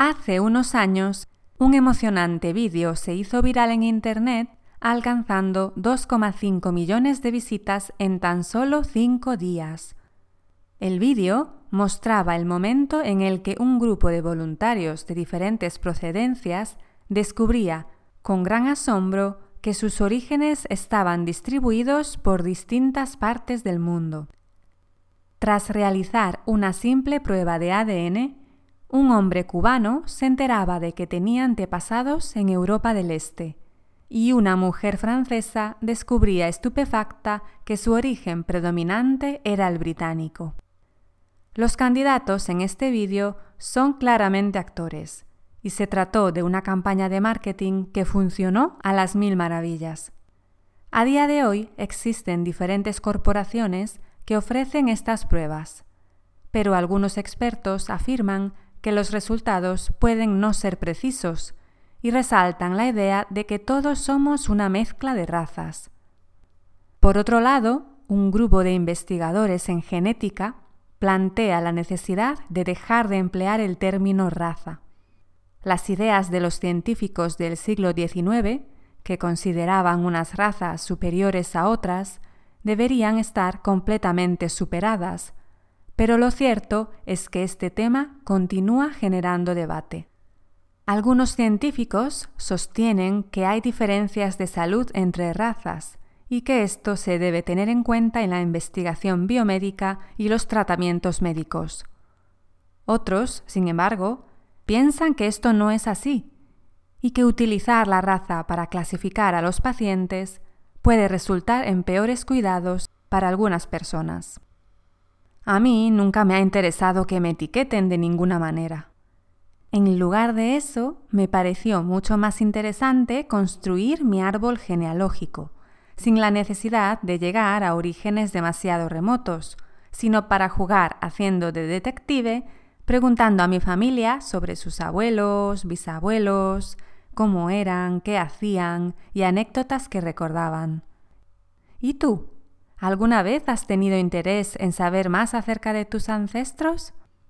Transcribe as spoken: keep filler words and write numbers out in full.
Hace unos años, un emocionante vídeo se hizo viral en Internet, alcanzando dos coma cinco millones de visitas en tan solo cinco días. El vídeo mostraba el momento en el que un grupo de voluntarios de diferentes procedencias descubría, con gran asombro, que sus orígenes estaban distribuidos por distintas partes del mundo. Tras realizar una simple prueba de A D N, un hombre cubano se enteraba de que tenía antepasados en Europa del Este, y una mujer francesa descubría estupefacta que su origen predominante era el británico. Los candidatos en este vídeo son claramente actores, y se trató de una campaña de marketing que funcionó a las mil maravillas. A día de hoy existen diferentes corporaciones que ofrecen estas pruebas, pero algunos expertos afirman que los resultados pueden no ser precisos y resaltan la idea de que todos somos una mezcla de razas. Por otro lado, un grupo de investigadores en genética plantea la necesidad de dejar de emplear el término raza. Las ideas de los científicos del siglo diecinueve, que consideraban unas razas superiores a otras, deberían estar completamente superadas, pero lo cierto es que este tema continúa generando debate. Algunos científicos sostienen que hay diferencias de salud entre razas y que esto se debe tener en cuenta en la investigación biomédica y los tratamientos médicos. Otros, sin embargo, piensan que esto no es así y que utilizar la raza para clasificar a los pacientes puede resultar en peores cuidados para algunas personas. A mí nunca me ha interesado que me etiqueten de ninguna manera. En lugar de eso, me pareció mucho más interesante construir mi árbol genealógico, sin la necesidad de llegar a orígenes demasiado remotos, sino para jugar haciendo de detective, preguntando a mi familia sobre sus abuelos, bisabuelos, cómo eran, qué hacían y anécdotas que recordaban. ¿Y tú? ¿Alguna vez has tenido interés en saber más acerca de tus ancestros?